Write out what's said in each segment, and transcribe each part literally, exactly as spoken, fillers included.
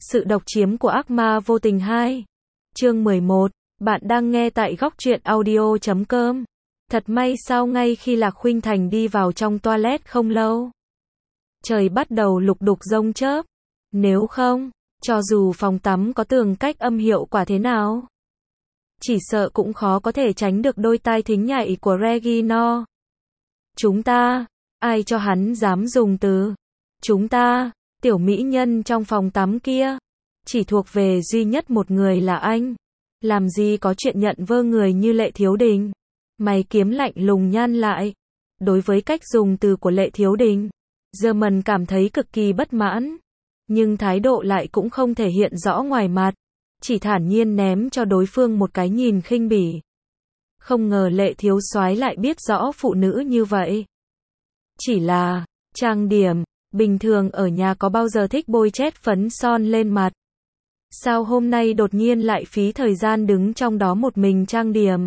Sự độc chiếm của ác ma vô tình hai. Chương mười một. Bạn đang nghe tại góc truyện audio chấm com. Thật may sao ngay khi Lạc Khuynh Thành đi vào trong toilet không lâu, trời bắt đầu lục đục giông chớp. Nếu không, cho dù phòng tắm có tường cách âm hiệu quả thế nào, chỉ sợ cũng khó có thể tránh được đôi tai thính nhạy của Regino. Chúng ta, ai cho hắn dám dùng từ chúng ta? Tiểu mỹ nhân trong phòng tắm kia chỉ thuộc về duy nhất một người là anh. Làm gì có chuyện nhận vơ người như Lệ Thiếu Đình. Mày kiếm lạnh lùng nhăn lại. Đối với cách dùng từ của Lệ Thiếu Đình, German cảm thấy cực kỳ bất mãn, nhưng thái độ lại cũng không thể hiện rõ ngoài mặt, chỉ thản nhiên ném cho đối phương một cái nhìn khinh bỉ. Không ngờ Lệ thiếu soái lại biết rõ phụ nữ như vậy. Chỉ là trang điểm, bình thường ở nhà có bao giờ thích bôi chét phấn son lên mặt. Sao hôm nay đột nhiên lại phí thời gian đứng trong đó một mình trang điểm?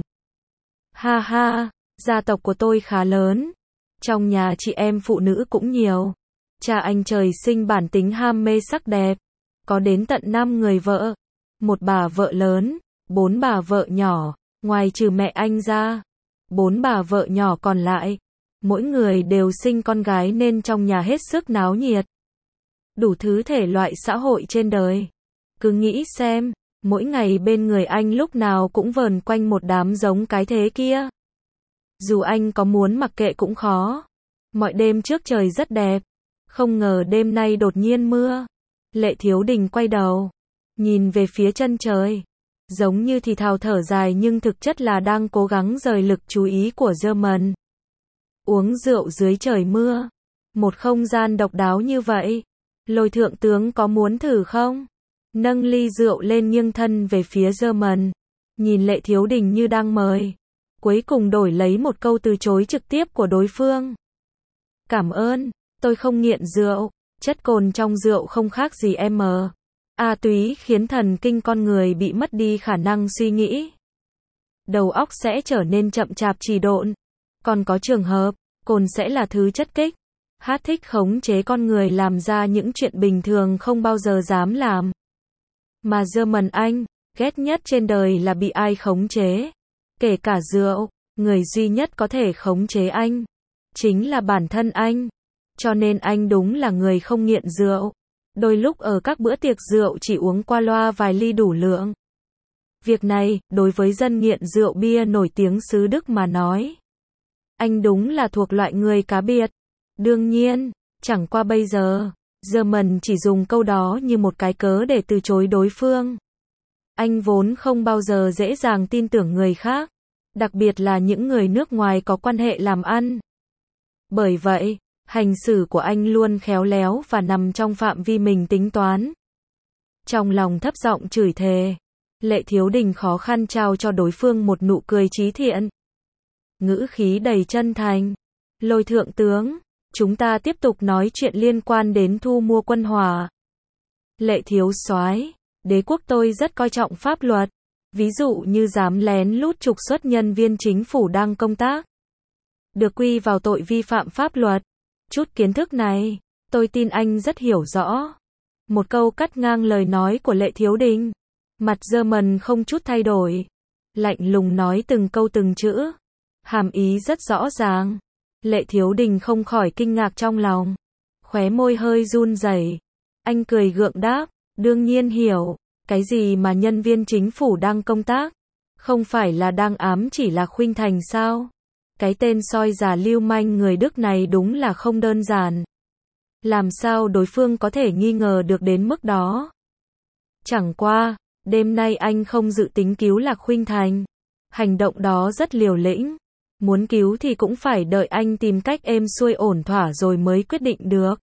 Ha ha, gia tộc của tôi khá lớn. Trong nhà chị em phụ nữ cũng nhiều. Cha anh trời sinh bản tính ham mê sắc đẹp. Có đến tận năm người vợ. Một bà vợ lớn, bốn bà vợ nhỏ, ngoài trừ mẹ anh ra. Bốn bà vợ nhỏ còn lại, mỗi người đều sinh con gái nên trong nhà hết sức náo nhiệt. Đủ thứ thể loại xã hội trên đời. Cứ nghĩ xem, mỗi ngày bên người anh lúc nào cũng vờn quanh một đám giống cái thế kia. Dù anh có muốn mặc kệ cũng khó. Mọi đêm trước trời rất đẹp. Không ngờ đêm nay đột nhiên mưa. Lệ Thiếu Đình quay đầu, nhìn về phía chân trời. Giống như thì thào thở dài nhưng thực chất là đang cố gắng rời lực chú ý của German. Uống rượu dưới trời mưa. Một không gian độc đáo như vậy. Lôi thượng tướng có muốn thử không? Nâng ly rượu lên nghiêng thân về phía German. Nhìn Lệ Thiếu Đình như đang mời. Cuối cùng đổi lấy một câu từ chối trực tiếp của đối phương. Cảm ơn, tôi không nghiện rượu. Chất cồn trong rượu không khác gì em mờ. A túy khiến thần kinh con người bị mất đi khả năng suy nghĩ. Đầu óc sẽ trở nên chậm chạp trì độn. Còn có trường hợp, cồn sẽ là thứ chất kích. Hát thích khống chế con người làm ra những chuyện bình thường không bao giờ dám làm. Mà German anh, ghét nhất trên đời là bị ai khống chế. Kể cả rượu, người duy nhất có thể khống chế anh chính là bản thân anh. Cho nên anh đúng là người không nghiện rượu. Đôi lúc ở các bữa tiệc rượu chỉ uống qua loa vài ly đủ lượng. Việc này, đối với dân nghiện rượu bia nổi tiếng xứ Đức mà nói, anh đúng là thuộc loại người cá biệt. Đương nhiên, chẳng qua bây giờ, German chỉ dùng câu đó như một cái cớ để từ chối đối phương. Anh vốn không bao giờ dễ dàng tin tưởng người khác, đặc biệt là những người nước ngoài có quan hệ làm ăn. Bởi vậy, hành xử của anh luôn khéo léo và nằm trong phạm vi mình tính toán. Trong lòng thấp giọng chửi thề, Lệ Thiếu Đình khó khăn trao cho đối phương một nụ cười chí thiện. Ngữ khí đầy chân thành. Lôi thượng tướng, chúng ta tiếp tục nói chuyện liên quan đến thu mua quân hỏa. Lệ thiếu soái, đế quốc tôi rất coi trọng pháp luật. Ví dụ như dám lén lút trục xuất nhân viên chính phủ đang công tác, được quy vào tội vi phạm pháp luật. Chút kiến thức này, tôi tin anh rất hiểu rõ. Một câu cắt ngang lời nói của Lệ Thiếu Đình. Mặt German không chút thay đổi. Lạnh lùng nói từng câu từng chữ. Hàm ý rất rõ ràng. Lệ Thiếu Đình không khỏi kinh ngạc trong lòng. Khóe môi hơi run rẩy. Anh cười gượng đáp, đương nhiên hiểu. Cái gì mà nhân viên chính phủ đang công tác? Không phải là đang ám chỉ là Khuynh Thành sao? Cái tên soi già lưu manh người Đức này đúng là không đơn giản. Làm sao đối phương có thể nghi ngờ được đến mức đó? Chẳng qua, đêm nay anh không dự tính cứu Lạc Khuynh Thành. Hành động đó rất liều lĩnh. Muốn cứu thì cũng phải đợi anh tìm cách êm xuôi ổn thỏa rồi mới quyết định được.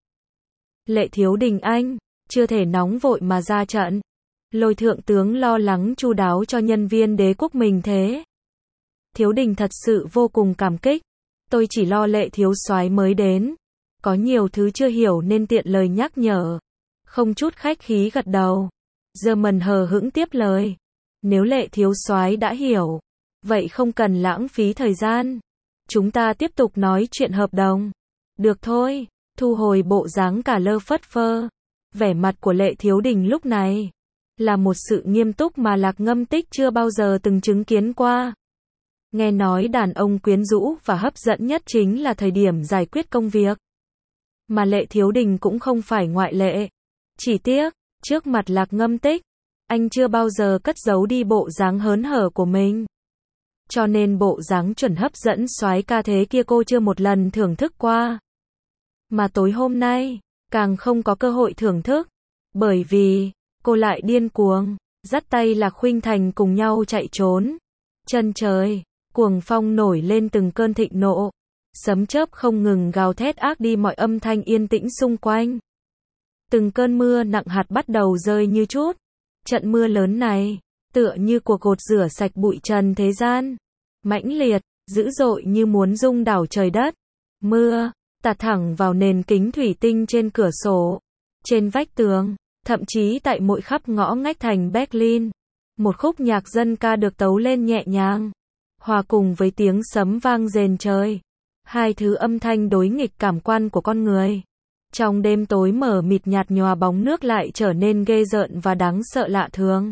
Lệ Thiếu Đình anh, chưa thể nóng vội mà ra trận. Lôi thượng tướng lo lắng chu đáo cho nhân viên đế quốc mình thế. Thiếu Đình thật sự vô cùng cảm kích. Tôi chỉ lo Lệ thiếu soái mới đến. Có nhiều thứ chưa hiểu nên tiện lời nhắc nhở. Không chút khách khí gật đầu. German hờ hững tiếp lời. Nếu Lệ thiếu soái đã hiểu, vậy không cần lãng phí thời gian. Chúng ta tiếp tục nói chuyện hợp đồng. Được thôi, thu hồi bộ dáng cả lơ phất phơ. Vẻ mặt của Lệ Thiếu Đình lúc này là một sự nghiêm túc mà Lạc Ngâm Tích chưa bao giờ từng chứng kiến qua. Nghe nói đàn ông quyến rũ và hấp dẫn nhất chính là thời điểm giải quyết công việc. Mà Lệ Thiếu Đình cũng không phải ngoại lệ. Chỉ tiếc, trước mặt Lạc Ngâm Tích, anh chưa bao giờ cất giấu đi bộ dáng hớn hở của mình. Cho nên bộ dáng chuẩn hấp dẫn soái ca thế kia cô chưa một lần thưởng thức qua. Mà tối hôm nay, càng không có cơ hội thưởng thức. Bởi vì, cô lại điên cuồng, dắt tay Lạc Khuynh Thành cùng nhau chạy trốn. Chân trời, cuồng phong nổi lên từng cơn thịnh nộ. Sấm chớp không ngừng gào thét ác đi mọi âm thanh yên tĩnh xung quanh. Từng cơn mưa nặng hạt bắt đầu rơi như chút. Trận mưa lớn này, tựa như cuộc gột rửa sạch bụi trần thế gian. Mãnh liệt, dữ dội như muốn rung đảo trời đất. Mưa, tạt thẳng vào nền kính thủy tinh trên cửa sổ, trên vách tường, thậm chí tại mỗi khắp ngõ ngách thành Berlin. Một khúc nhạc dân ca được tấu lên nhẹ nhàng, hòa cùng với tiếng sấm vang rền trời. Hai thứ âm thanh đối nghịch cảm quan của con người. Trong đêm tối mờ mịt nhạt nhòa bóng nước lại trở nên ghê rợn và đáng sợ lạ thường.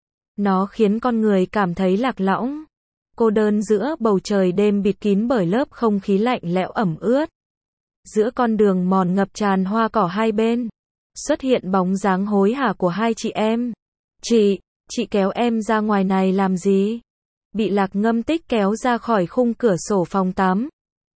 Nó khiến con người cảm thấy lạc lõng, cô đơn giữa bầu trời đêm bịt kín bởi lớp không khí lạnh lẽo ẩm ướt. Giữa con đường mòn ngập tràn hoa cỏ hai bên, xuất hiện bóng dáng hối hả của hai chị em. Chị, chị kéo em ra ngoài này làm gì? Bị Lạc Ngâm Tích kéo ra khỏi khung cửa sổ phòng tắm,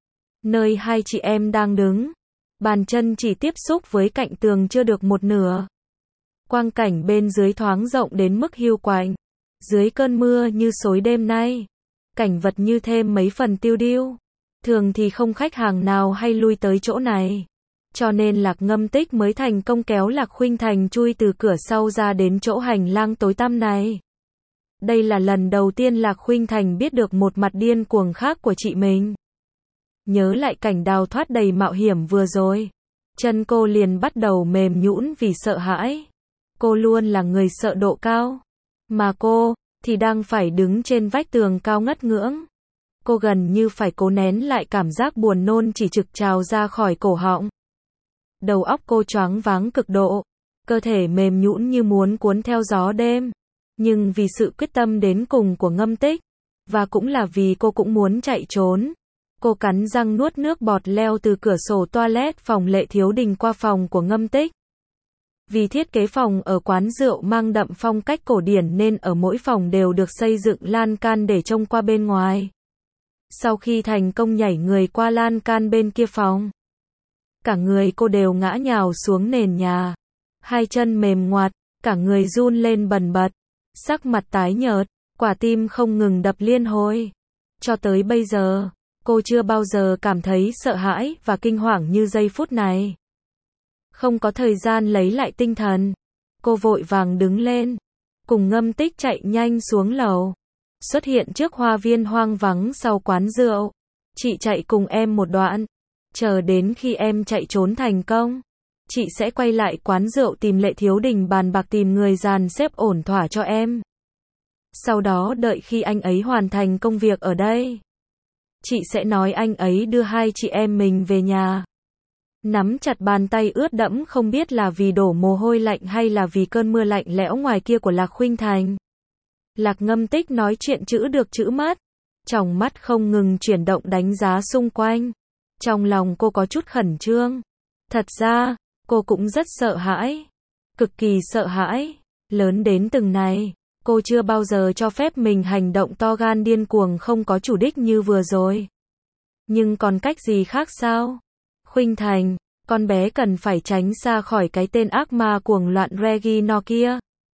nơi hai chị em đang đứng. Bàn chân chỉ tiếp xúc với cạnh tường chưa được một nửa. Quang cảnh bên dưới thoáng rộng đến mức hiu quạnh. Dưới cơn mưa như xối đêm nay, cảnh vật như thêm mấy phần tiêu điêu. Thường thì không khách hàng nào hay lui tới chỗ này. Cho nên Lạc Ngâm Tích mới thành công kéo Lạc Khuynh Thành chui từ cửa sau ra đến chỗ hành lang tối tăm này. Đây là lần đầu tiên Lạc Khuynh Thành biết được một mặt điên cuồng khác của chị mình. Nhớ lại cảnh đào thoát đầy mạo hiểm vừa rồi, chân cô liền bắt đầu mềm nhũn vì sợ hãi. Cô luôn là người sợ độ cao, mà cô thì đang phải đứng trên vách tường cao ngất ngưỡng. Cô gần như phải cố nén lại cảm giác buồn nôn chỉ trực trào ra khỏi cổ họng. Đầu óc cô choáng váng cực độ, cơ thể mềm nhũn như muốn cuốn theo gió đêm. Nhưng vì sự quyết tâm đến cùng của Ngâm Tích, và cũng là vì cô cũng muốn chạy trốn, cô cắn răng nuốt nước bọt leo từ cửa sổ toilet phòng Lệ Thiếu Đình qua phòng của Ngâm Tích. Vì thiết kế phòng ở quán rượu mang đậm phong cách cổ điển nên ở mỗi phòng đều được xây dựng lan can để trông qua bên ngoài. Sau khi thành công nhảy người qua lan can bên kia phòng, cả người cô đều ngã nhào xuống nền nhà. Hai chân mềm ngoặt, cả người run lên bần bật, sắc mặt tái nhợt, quả tim không ngừng đập liên hồi. Cho tới bây giờ, cô chưa bao giờ cảm thấy sợ hãi và kinh hoàng như giây phút này. Không có thời gian lấy lại tinh thần, cô vội vàng đứng lên, cùng Ngâm Tích chạy nhanh xuống lầu. Xuất hiện trước hoa viên hoang vắng sau quán rượu. Chị chạy cùng em một đoạn, chờ đến khi em chạy trốn thành công, chị sẽ quay lại quán rượu tìm Lệ Thiếu Đình bàn bạc tìm người dàn xếp ổn thỏa cho em. Sau đó đợi khi anh ấy hoàn thành công việc ở đây, chị sẽ nói anh ấy đưa hai chị em mình về nhà. Nắm chặt bàn tay ướt đẫm không biết là vì đổ mồ hôi lạnh hay là vì cơn mưa lạnh lẽo ngoài kia của Lạc Khuynh Thành. Lạc Ngâm Tích nói chuyện chữ được chữ mất, tròng mắt không ngừng chuyển động đánh giá xung quanh. Trong lòng cô có chút khẩn trương. Thật ra, cô cũng rất sợ hãi, cực kỳ sợ hãi. Lớn đến từng này, cô chưa bao giờ cho phép mình hành động to gan điên cuồng không có chủ đích như vừa rồi. Nhưng còn cách gì khác sao? Khuynh Thành, con bé cần phải tránh xa khỏi cái tên ác ma cuồng loạn Regino kia.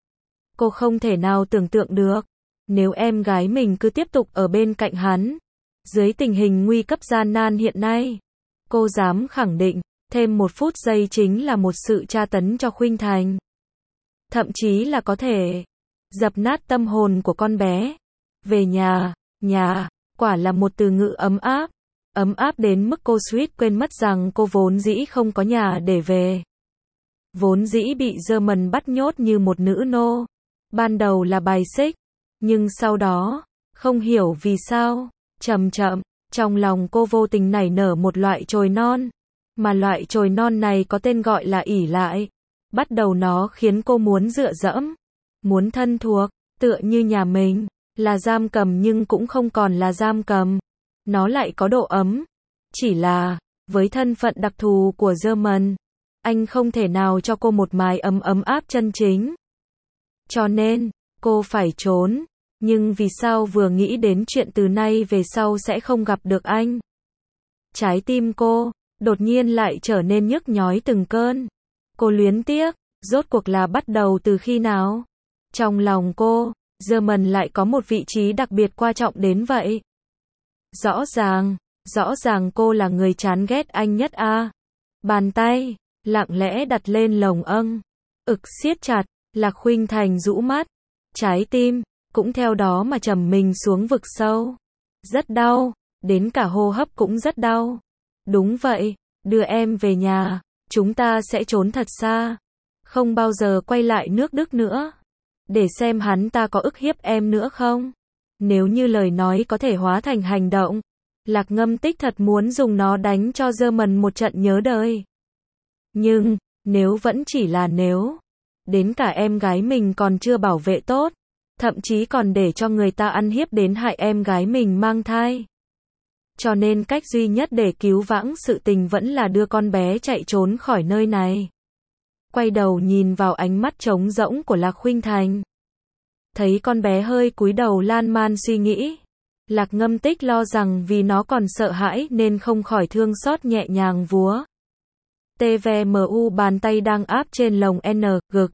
Cô không thể nào tưởng tượng được, nếu em gái mình cứ tiếp tục ở bên cạnh hắn, dưới tình hình nguy cấp gian nan hiện nay, cô dám khẳng định, thêm một phút giây chính là một sự tra tấn cho Khuynh Thành. Thậm chí là có thể dập nát tâm hồn của con bé. Về nhà, nhà, quả là một từ ngữ ấm áp. Ấm áp đến mức cô suýt quên mất rằng cô vốn dĩ không có nhà để về. Vốn dĩ bị German bắt nhốt như một nữ nô. Ban đầu là bài xích, nhưng sau đó, không hiểu vì sao, chậm chậm, trong lòng cô vô tình nảy nở một loại chồi non. Mà loại chồi non này có tên gọi là ỷ lại. Bắt đầu nó khiến cô muốn dựa dẫm, muốn thân thuộc, tựa như nhà mình, là giam cầm nhưng cũng không còn là giam cầm. Nó lại có độ ấm. Chỉ là, với thân phận đặc thù của German, anh không thể nào cho cô một mái ấm ấm áp chân chính. Cho nên, cô phải trốn. Nhưng vì sao vừa nghĩ đến chuyện từ nay về sau sẽ không gặp được anh? Trái tim cô, đột nhiên lại trở nên nhức nhói từng cơn. Cô luyến tiếc, rốt cuộc là bắt đầu từ khi nào? Trong lòng cô, German lại có một vị trí đặc biệt quan trọng đến vậy. Rõ ràng, rõ ràng cô là người chán ghét anh nhất a. Bàn tay, lặng lẽ đặt lên lồng âng. Ực siết chặt, Lạc Khuynh Thành rũ mắt. Trái tim, cũng theo đó mà trầm mình xuống vực sâu. Rất đau, đến cả hô hấp cũng rất đau. Đúng vậy, đưa em về nhà, chúng ta sẽ trốn thật xa. Không bao giờ quay lại nước Đức nữa. Để xem hắn ta có ức hiếp em nữa không. Nếu như lời nói có thể hóa thành hành động, Lạc Ngâm Tích thật muốn dùng nó đánh cho German một trận nhớ đời. Nhưng, nếu vẫn chỉ là nếu, đến cả em gái mình còn chưa bảo vệ tốt, thậm chí còn để cho người ta ăn hiếp đến hại em gái mình mang thai. Cho nên cách duy nhất để cứu vãn sự tình vẫn là đưa con bé chạy trốn khỏi nơi này. Quay đầu nhìn vào ánh mắt trống rỗng của Lạc Khuynh Thành. Thấy con bé hơi cúi đầu lan man suy nghĩ. Lạc Ngâm Tích lo rằng vì nó còn sợ hãi nên không khỏi thương xót nhẹ nhàng vúa. tê vê em u bàn tay đang áp trên lồng N, gực.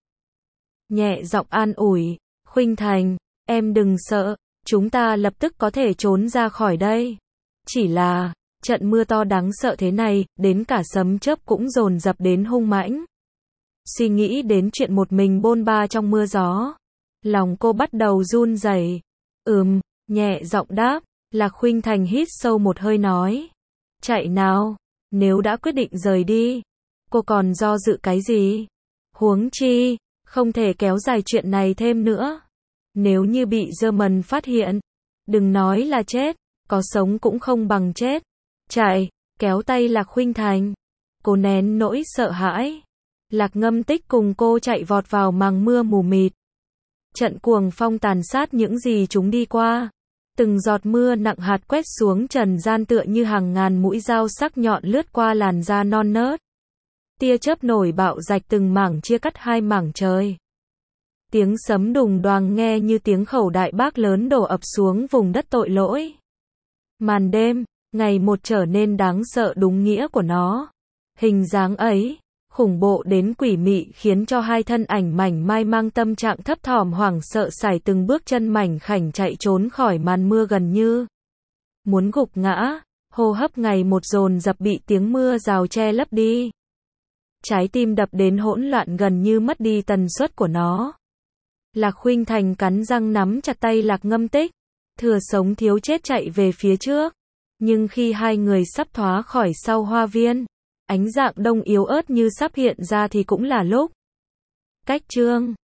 Nhẹ giọng an ủi. Khuynh Thành, em đừng sợ, chúng ta lập tức có thể trốn ra khỏi đây. Chỉ là, trận mưa to đáng sợ thế này, đến cả sấm chớp cũng dồn dập đến hung mãnh. Suy nghĩ đến chuyện một mình bôn ba trong mưa gió. Lòng cô bắt đầu run rẩy. Ừm, nhẹ giọng đáp. Lạc Khuynh Thành hít sâu một hơi nói. Chạy nào, nếu đã quyết định rời đi, cô còn do dự cái gì? Huống chi, không thể kéo dài chuyện này thêm nữa. Nếu như bị German phát hiện, đừng nói là chết, có sống cũng không bằng chết. Chạy, kéo tay Lạc Khuynh Thành. Cô nén nỗi sợ hãi. Lạc Ngâm Tích cùng cô chạy vọt vào màng mưa mù mịt. Trận cuồng phong tàn sát những gì chúng đi qua. Từng giọt mưa nặng hạt quét xuống trần gian tựa như hàng ngàn mũi dao sắc nhọn lướt qua làn da non nớt. Tia chớp nổi bạo rạch từng mảng chia cắt hai mảng trời. Tiếng sấm đùng đoàng nghe như tiếng khẩu đại bác lớn đổ ập xuống vùng đất tội lỗi. Màn đêm, ngày một trở nên đáng sợ đúng nghĩa của nó. Hình dáng ấy, khủng bộ đến quỷ mị khiến cho hai thân ảnh mảnh mai mang tâm trạng thấp thỏm hoảng sợ sải từng bước chân mảnh khảnh chạy trốn khỏi màn mưa gần như muốn gục ngã, hô hấp ngày một dồn dập bị tiếng mưa rào che lấp đi. Trái tim đập đến hỗn loạn gần như mất đi tần suất của nó. Lạc Khuynh Thành cắn răng nắm chặt tay Lạc Ngâm Tích, thừa sống thiếu chết chạy về phía trước. Nhưng khi hai người sắp thoát khỏi sau hoa viên, ánh dạng đông yếu ớt như sắp hiện ra thì cũng là lúc. Cách chương